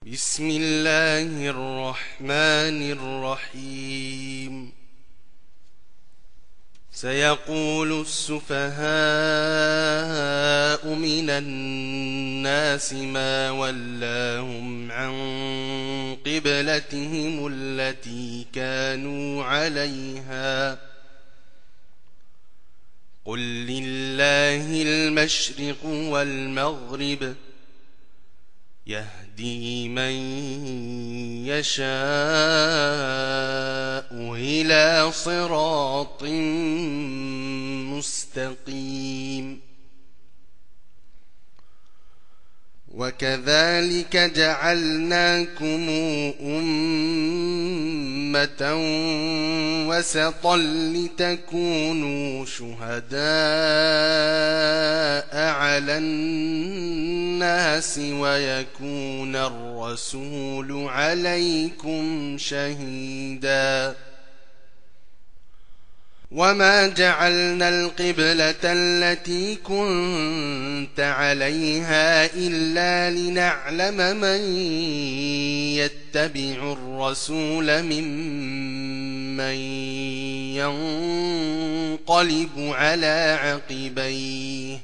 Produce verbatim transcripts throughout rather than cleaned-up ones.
بسم الله الرحمن الرحيم سيقول السفهاء من الناس ما ولاهم عن قبلتهم التي كانوا عليها قل لله المشرق والمغرب يهدي من يشاء إلى صراط مستقيم وكذلك جعلناكم أمة وسطا لتكونوا شهداء على الناس ويكون الرسول عليكم شهيدا وما جعلنا القبلة التي كنت عليها إلا لنعلم من يتبع الرسول ممن ينقلب على عقبيه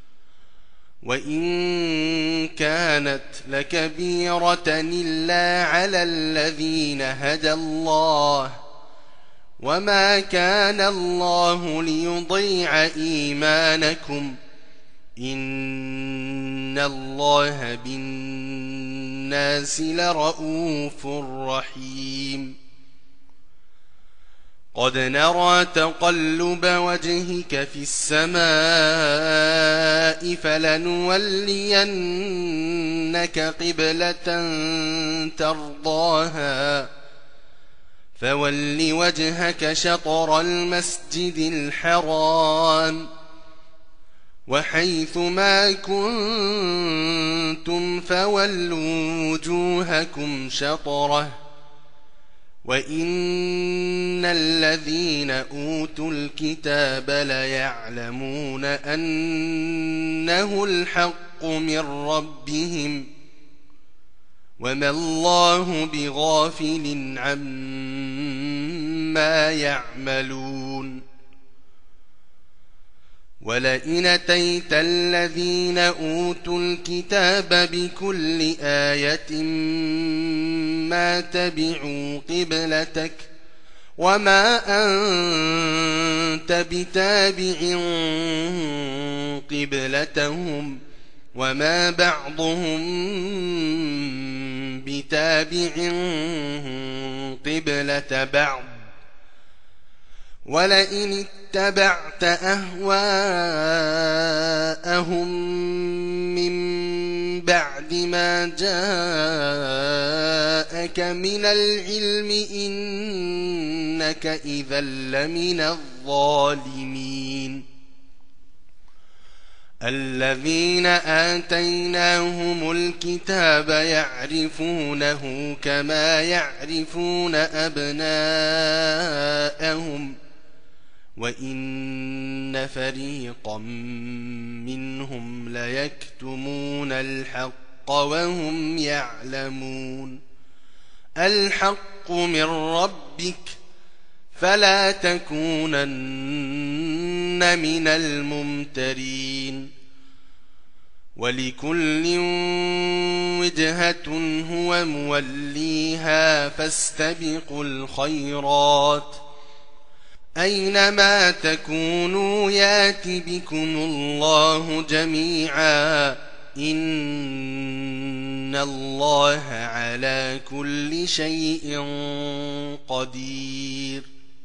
وإن كانت لكبيرة إلا على الذين هدى الله وما كان الله ليضيع إيمانكم إن الله بالناس لرءوف رحيم قد نرى تقلب وجهك في السماء فلنولينك قبلة ترضاها فول وجهك شطر المسجد الحرام وحيث ما كنتم فولوا وجوهكم شطره وإن الذين أوتوا الكتاب ليعلمون أنه الحق من ربهم وما الله بغافل عما يعملون ولئن أتيت الذين أوتوا الكتاب بكل آية ما تبعوا قبلتك وما أنت بتابع قبلتهم وما بعضهم بتابع قبلة بعض ولئن اتبعت أهواءهم من بعد ما جاءك من العلم إنك إذا لمن الظالمين الذين آتيناهم الكتاب يعرفونه كما يعرفون أبناءهم وإن فريقا منهم ليكتمون الحق وهم يعلمون الحق من ربك فلا تكونن من الممترين ولكل وجهة هو موليها فاستبقوا الخيرات أينما تكونوا يات بكم الله جميعا إن الله على كل شيء قدير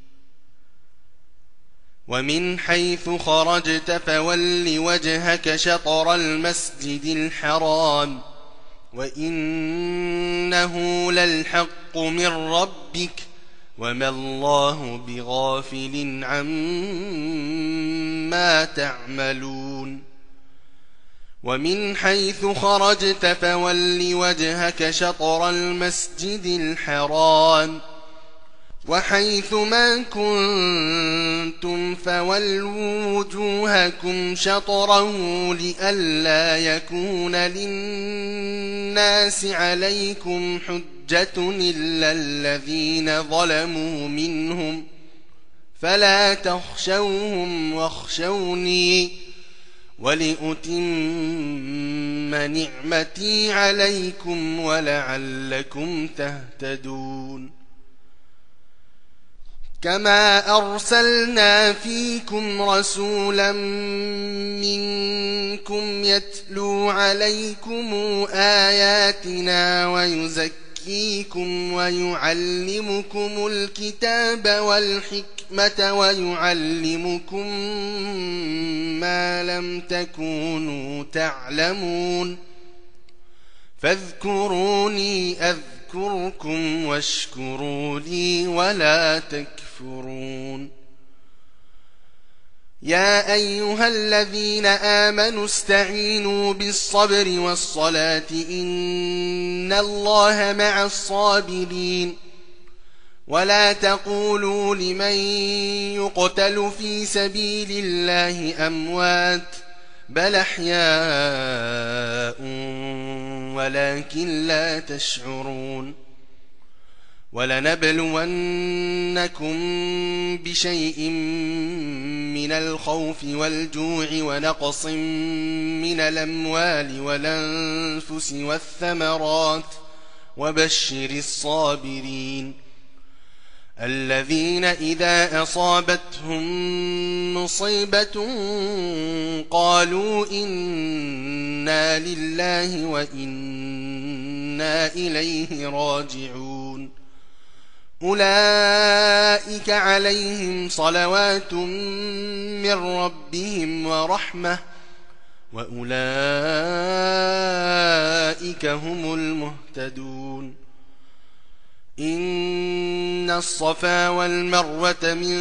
ومن حيث خرجت فول وجهك شطر المسجد الحرام وإنه للحق من ربك وما الله بغافل عما تعملون ومن حيث خرجت فول وجهك شطر المسجد الحرام وحيثما كنتم فولوا وجوهكم شطره لئلا يكون للناس عليكم حجة إلا الذين ظلموا منهم فلا تخشوهم واخشوني ولأتم نعمتي عليكم ولعلكم تهتدون كما أرسلنا فيكم رسولا منكم يتلو عليكم آياتنا ويزكيكم ويعلمكم الكتاب والحكمة ويعلمكم ما لم تكونوا تعلمون فاذكروني أذكركم واشكروا لي ولا تكفرون يا أيها الذين آمنوا استعينوا بالصبر والصلاة إن الله مع الصابرين ولا تقولوا لمن يقتل في سبيل الله أموات بل أحياء ولكن لا تشعرون ولنبلونكم بشيء من الخوف والجوع ونقص من الأموال والأنفس والثمرات وبشر الصابرين الذين إذا أصابتهم مصيبة قالوا إنا لله وإنا إليه راجعون أولئك عليهم صلوات من ربهم ورحمة وأولئك هم المهتدون إن الصفا والمروة من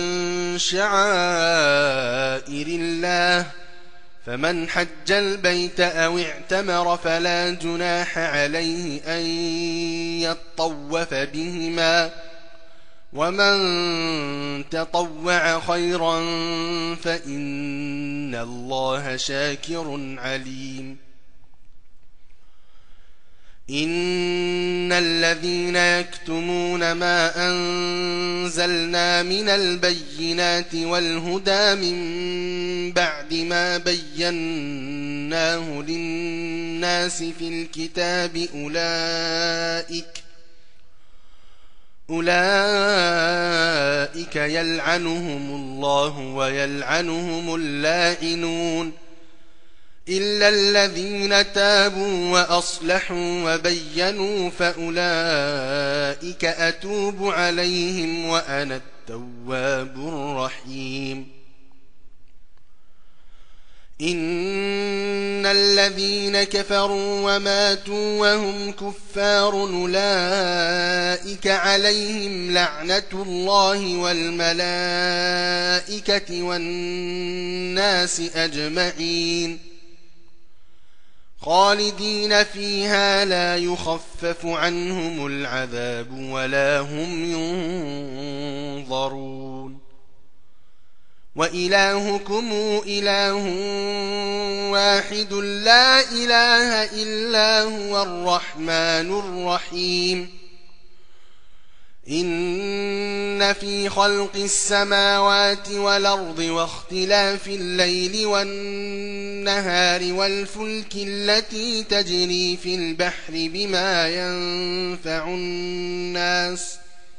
شعائر الله فمن حج البيت أو اعتمر فلا جناح عليه أن يطوف بهما ومن تطوع خيرا فإن الله شاكر عليم إن الذين يكتمون ما أنزلنا من البينات والهدى من بعد ما بيناه للناس في الكتاب أولئك أولئك يلعنهم الله ويلعنهم اللاعنون إلا الذين تابوا وأصلحوا وبينوا فأولئك أتوب عليهم وأنا التواب الرحيم إن الذين كفروا وماتوا وهم كفار أولئك عليهم لعنة الله والملائكة والناس أجمعين خالدين فيها لا يخفف عنهم العذاب ولا هم ينظرون وإلهكم إله واحد لا إله إلا هو الرحمن الرحيم إن في خلق السماوات والأرض واختلاف الليل والنهار والفلك التي تجري في البحر بما ينفع الناس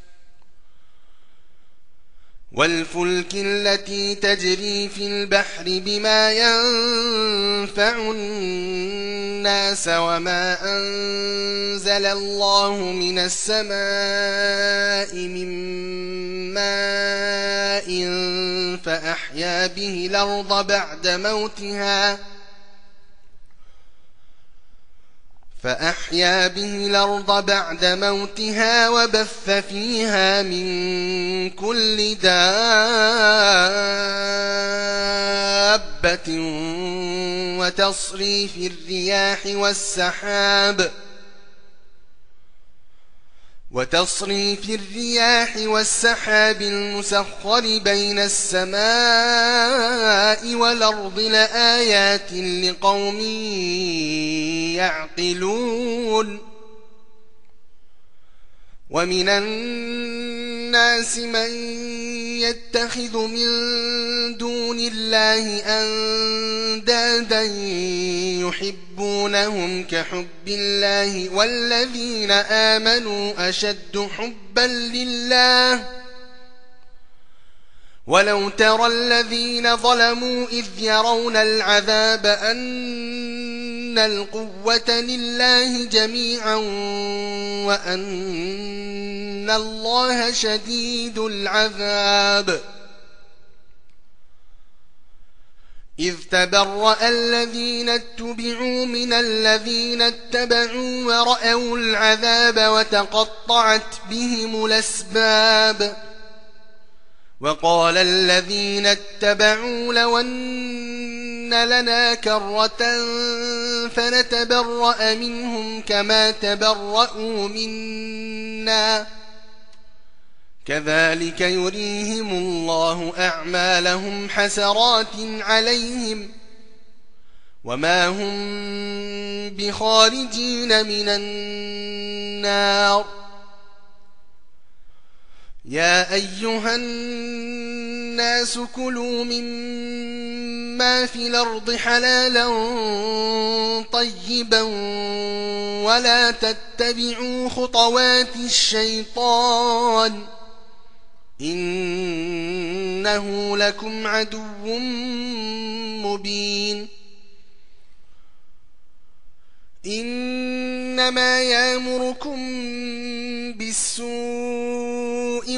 والفلك التي تجري في البحر بما ينفع الناس وما أنزل الله من السماء من ماء فأحيا به الأرض بعد موتها فأحيا به الأرض بعد موتها وبث فيها من كل دابة وتصريف الرياح والسحاب وتصريف الرياح والسحاب المسخر بين السماء والأرض لآيات لقوم يعقلون ومن الناس من يتخذ من دون الله أندادا يحبونهم كحب الله والذين آمنوا أشد حبا لله ولو ترى الذين ظلموا إذ يرون العذاب أن القوة لله جميعا وأن الله شديد العذاب إذ تبرأ الذين اتبعوا من الذين اتبعوا ورأوا العذاب وتقطعت بهم الأسباب وقال الذين اتبعوا لو أن لنا كرة فنتبرأ منهم كما تبرأوا منا كذلك يريهم الله أعمالهم حسرات عليهم وما هم بخارجين من النار يا أيها الناس كلوا مما في الأرض حلالا طيبا ولا تتبعوا خطوات الشيطان إنه لكم عدو مبين إنما يأمركم بالسوء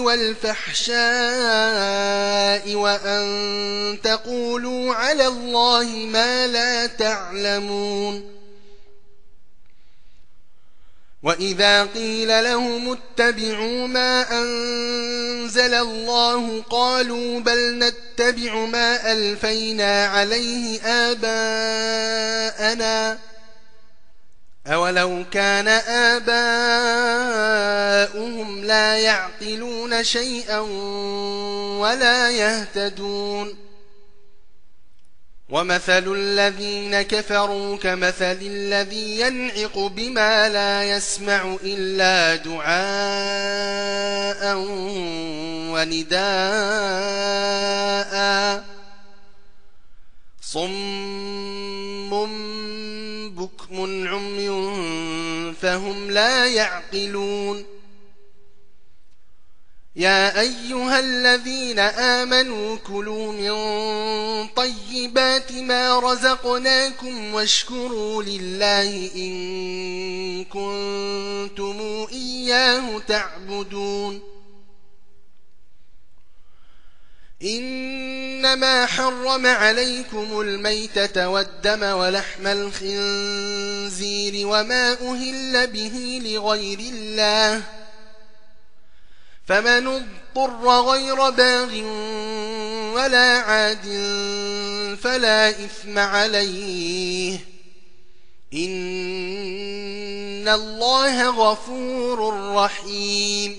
والفحشاء وأن تقولوا على الله ما لا تعلمون وإذا قيل لهم اتبعوا ما أنزل الله قالوا بل نتبع ما ألفينا عليه آباءنا أولو كان آباؤهم لا يعقلون شيئا ولا يهتدون ومثل الذين كفروا كمثل الذي ينعق بما لا يسمع إلا دعاء ونداء صم بكم عمي فهم لا يعقلون يا أيها الذين آمنوا كلوا من طيبات ما رزقناكم واشكروا لله إن كنتم إياه تعبدون إنما حرم عليكم الميتة والدم ولحم الخنزير وما أهل به لغير الله فمن اضطر غير باغ ولا عاد فلا إثم عليه إن الله غفور رحيم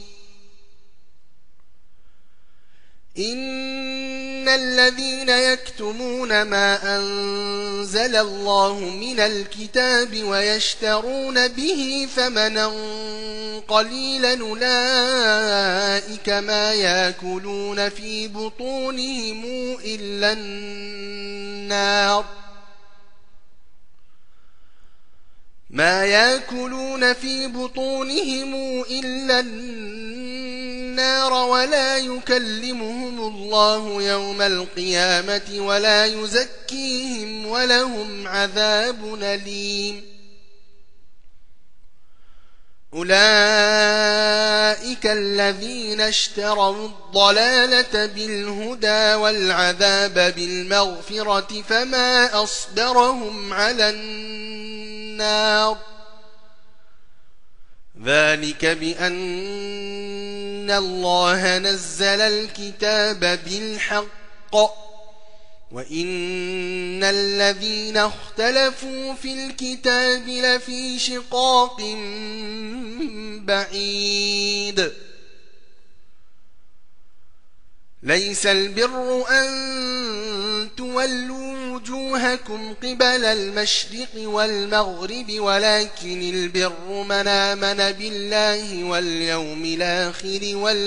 إن الذين يكتمون ما أنزل الله من الكتاب ويشترون به ثمنا قليلا أولئك ما يأكلون في بطونهم إلا النار ما يأكلون في بطونهم إلا النار ولا يكلمهم الله يوم القيامة ولا يزكيهم ولهم عذاب أليم أولئك الذين اشتروا الضلالة بالهدى والعذاب بالمغفرة فما أصبرهم على النار ذلك بأن الله نزل الكتاب بالحق وإن الذين اختلفوا في الكتاب لفي شقاق بعيد ليس البر أن تولوا وجوهكم قبل المشرق والمغرب ولكن البر من آمن بالله واليوم الآخر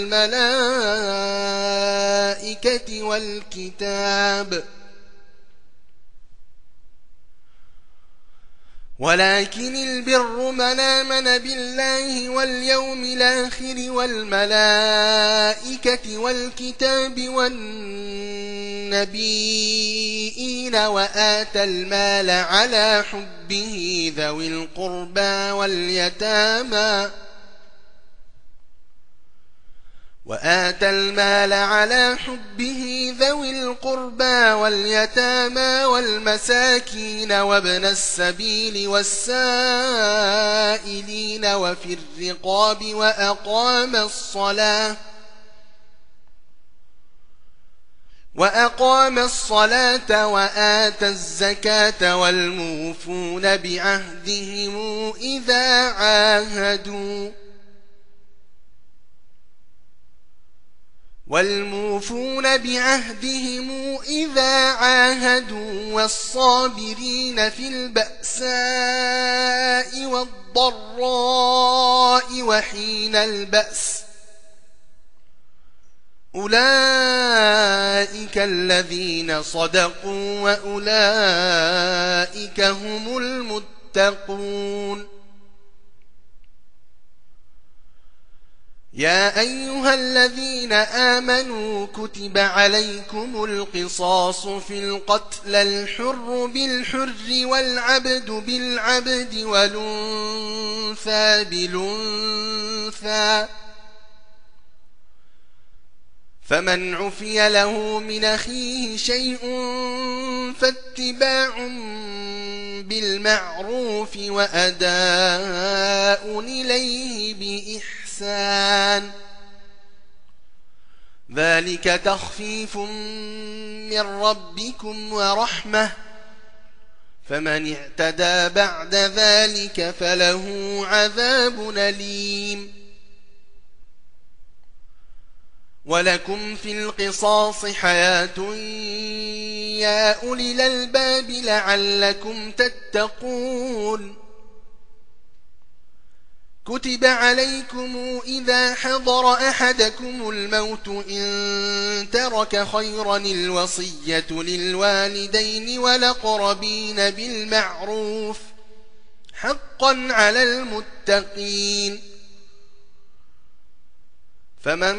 والملائكة والكتاب ولكن البر من آمن بالله واليوم الآخر والملائكة والكتاب والنبيين وآتى المال على حبه ذوي القربى واليتامى وآتى المال على حبه ذوي القربى واليتامى والمساكين وابن السبيل والسائلين وفي الرقاب وأقام الصلاة وأقام الصلاة وآتى الزكاة والموفون بعهدهم إذا عاهدوا والموفون بعهدهم إذا عاهدوا والصابرين في البأساء والضراء وحين البأس أولئك الذين صدقوا وأولئك هم المتقون يا أيها الذين آمنوا كتب عليكم القصاص في القتل الحر بالحر والعبد بالعبد والأنثى بالأنثى فمن عفي له من أخيه شيء فاتباع بالمعروف وأداء إليه بإحسان ذلك تخفيف من ربكم ورحمة فمن اعتدى بعد ذلك فله عذاب أليم ولكم في القصاص حياة يا أولي الألباب لعلكم تتقون كتب عليكم إذا حضر أحدكم الموت إن ترك خيرا الوصية للوالدين والأقربين بالمعروف حقا على المتقين فمن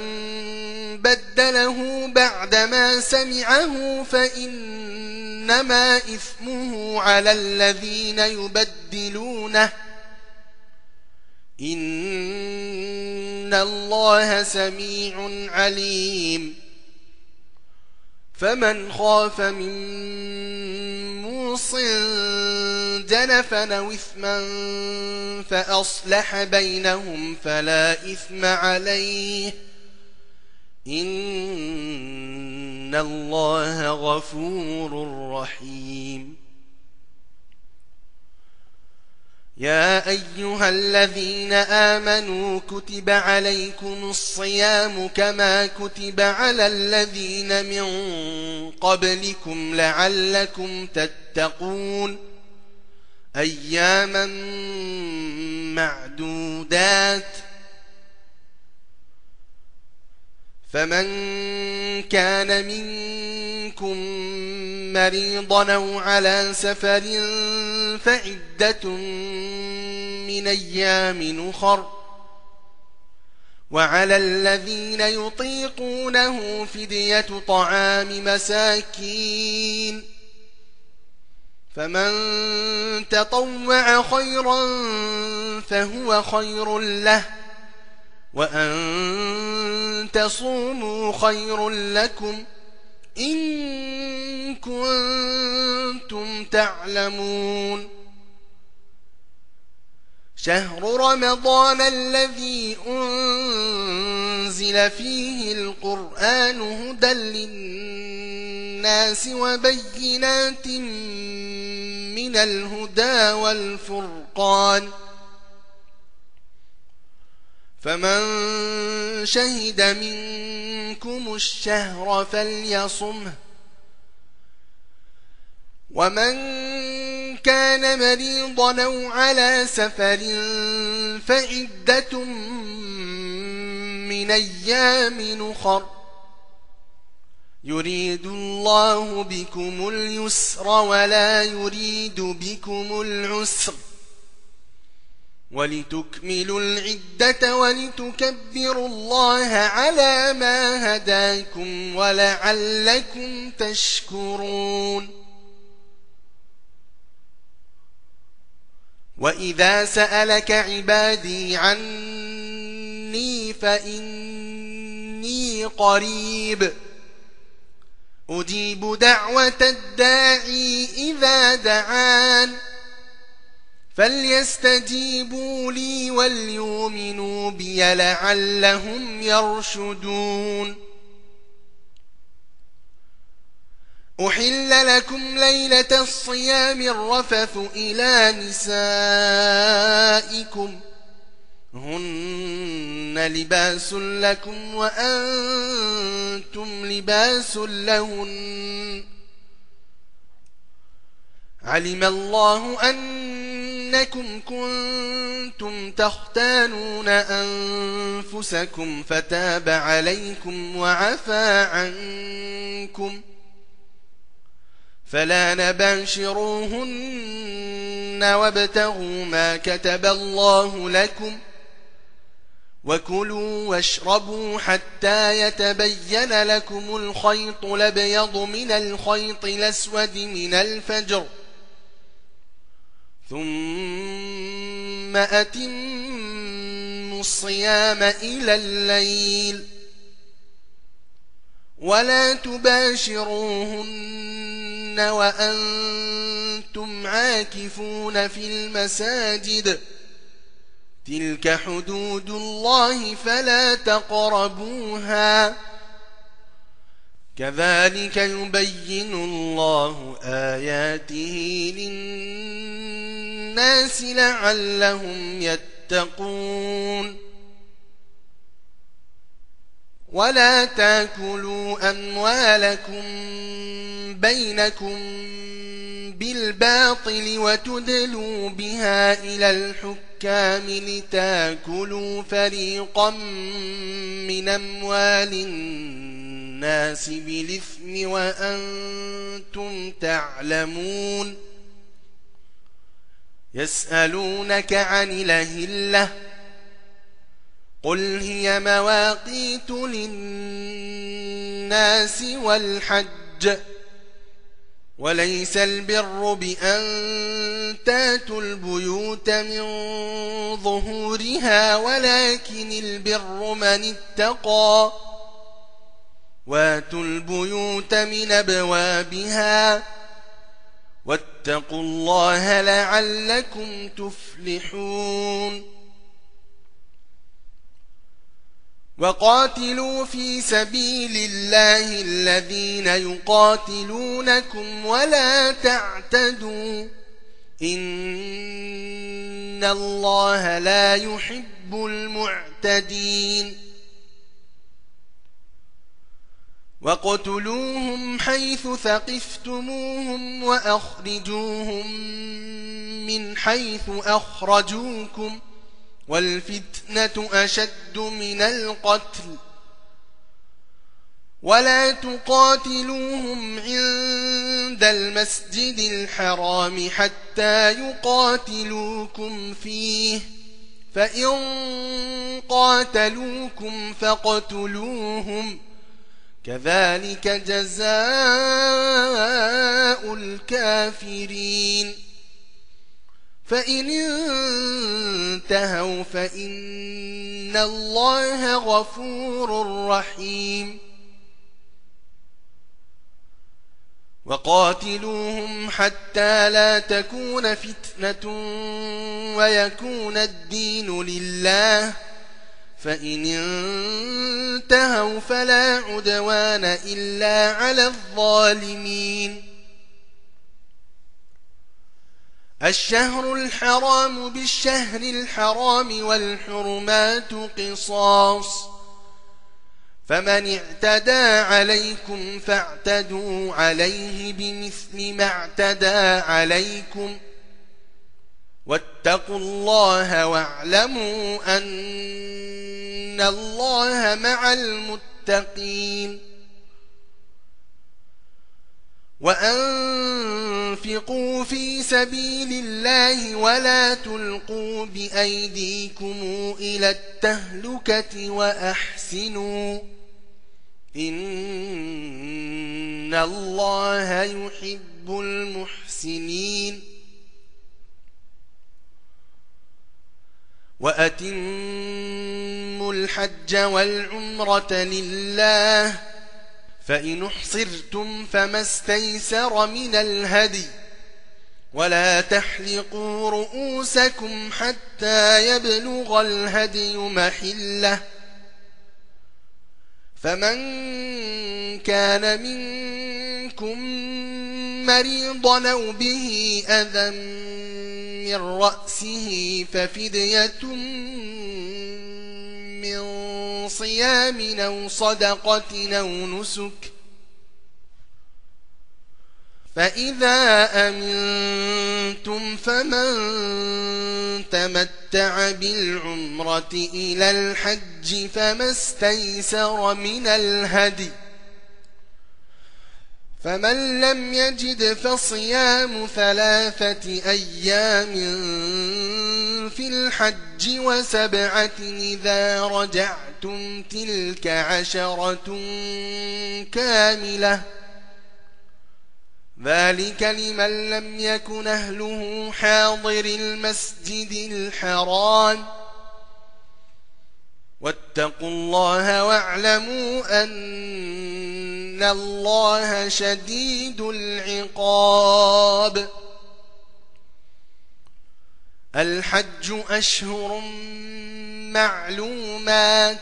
بدله بعدما سمعه فإنما إثمه على الذين يبدلونه إن الله سميع عليم فمن خاف من موص جنفا أو إثما فأصلح بينهم فلا إثم عليه إن الله غفور رحيم يا أيها الذين آمنوا كتب عليكم الصيام كما كتب على الذين من قبلكم لعلكم تتقون أياما معدودات فمن كان منكم مريضا أو على سفر فعدة من أيام أخر وعلى الذين يطيقونه فدية طعام مساكين فمن تطوع خيرا فهو خير له وأن تصوموا خير لكم إن كنتم تعلمون شهر رمضان الذي أنزل فيه القرآن هدى للناس الناس وبينات من الهدى والفرقان فمن شهد منكم الشهر فليصمه ومن كان مريضا أو على سفر فعدة من أيام أخر يريد الله بكم اليسر ولا يريد بكم العسر ولتكملوا العدة ولتكبروا الله على ما هداكم ولعلكم تشكرون وإذا سألك عبادي عني فإني قريب أجيب دعوة الداعي إذا دعان فليستجيبوا لي وليؤمنوا بي لعلهم يرشدون أحل لكم ليلة الصيام الرفث إلى نسائكم هن لباس لكم وأنتم لباس لهن علم الله أنكم كنتم تختانون أنفسكم فتاب عليكم وعفى عنكم فلا نباشروهن وابتغوا ما كتب الله لكم وكلوا واشربوا حتى يتبين لكم الخيط الأبيض من الخيط الأسود من الفجر ثم أتموا الصيام إلى الليل ولا تباشروهن وأنتم عاكفون في المساجد تلك حدود الله فلا تقربوها كذلك يبين الله آياته للناس لعلهم يتقون ولا تاكلوا أموالكم بينكم بالباطل وتدلوا بها إلى الحكام لتاكلوا فريقا من أموال الناس بالإثم وأنتم تعلمون يسألونك عن الأهلة قل هي مواقيت للناس والحج وليس البر بأن تاتوا البيوت من ظهورها ولكن البر من اتقى واتوا البيوت من أبوابها واتقوا الله لعلكم تفلحون وقاتلوا في سبيل الله الذين يقاتلونكم ولا تعتدوا إن الله لا يحب المعتدين وقتلوهم حيث ثقفتموهم وأخرجوهم من حيث أخرجوكم والفتنة أشد من القتل ولا تقاتلوهم عند المسجد الحرام حتى يقاتلوكم فيه فإن قاتلوكم فاقتلوهم كذلك جزاء الكافرين فإن انتهوا فإن الله غفور رحيم وقاتلوهم حتى لا تكون فتنة ويكون الدين لله فإن انتهوا فلا عدوان إلا على الظالمين. الشهر الحرام بالشهر الحرام والحرمات قصاص، فمن اعتدى عليكم فاعتدوا عليه بمثل ما اعتدى عليكم، واتقوا الله واعلموا أن الله مع المتقين. وأنفقوا في سبيل الله ولا تلقوا بأيديكم إلى التهلكة وأحسنوا إن الله يحب المحسنين. وأتموا الحج والعمرة لله، فإن احصرتم فما استيسر من الهدي، ولا تحلقوا رؤوسكم حتى يبلغ الهدي محله، فمن كان منكم مريضا أو به أذى من رأسه ففدية من صيام أو صدقة أو نسك، فإذا أمنتم فمن تمتع بالعمرة إلى الحج فما استيسر من الهدي، فمن لم يجد فصيام ثلاثة أيام في الحج وسبعة إذا رجعتم تلك عشرة كاملة، ذلك لمن لم يكن أهله حاضر المسجد الحرام. واتقوا الله واعلموا أن الله شديد العقاب. الحج أشهر معلومات،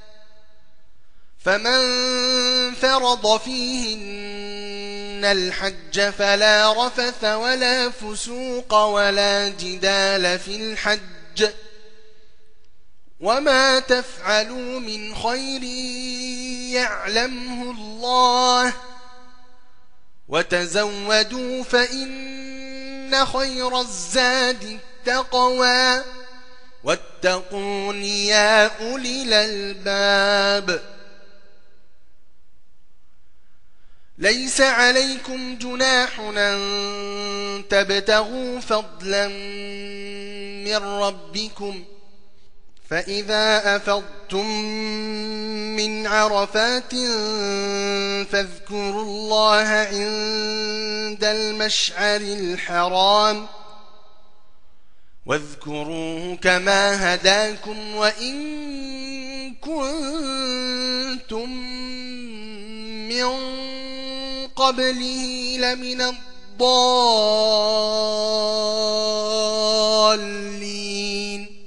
فمن فرض فيهن الحج فلا رفث ولا فسوق ولا جدال في الحج، وما تفعلوا من خير يعلمه الله، وتزودوا فإن خير الزاد التقوى، واتقون يا أولي الألباب. ليس عليكم جناح أن تبتغوا فضلا من ربكم، فإذا أفضتم من عرفات فاذكروا الله عند المشعر الحرام، واذكروه كما هداكم وإن كنتم من قبله لمن الضالين.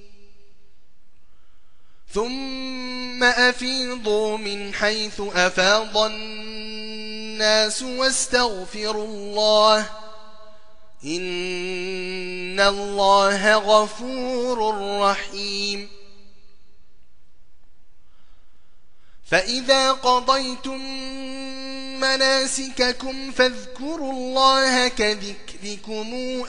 ثم أفيضوا من حيث أفاض الناس واستغفروا الله إن الله غفور رحيم. فإذا قضيتم مناسككم فاذكروا الله كذكركم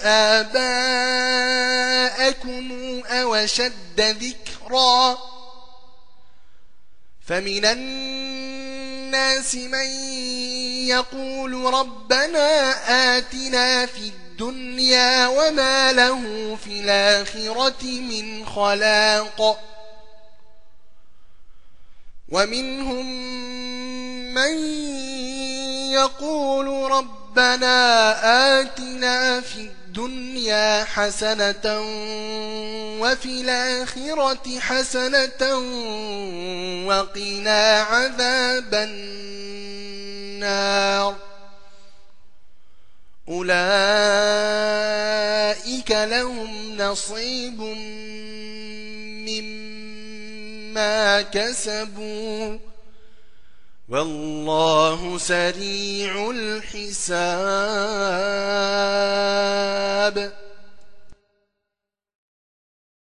آباءكم أو أشد ذكرا، فمن الناس من يقول ربنا آتنا في الدنيا وما له في الآخرة من خلاق، ومنهم من يقول ربنا آتنا في الدنيا حسنة وفي الآخرة حسنة وقنا عذاب النار. أولئك لهم نصيب بما كسبوا والله سريع الحساب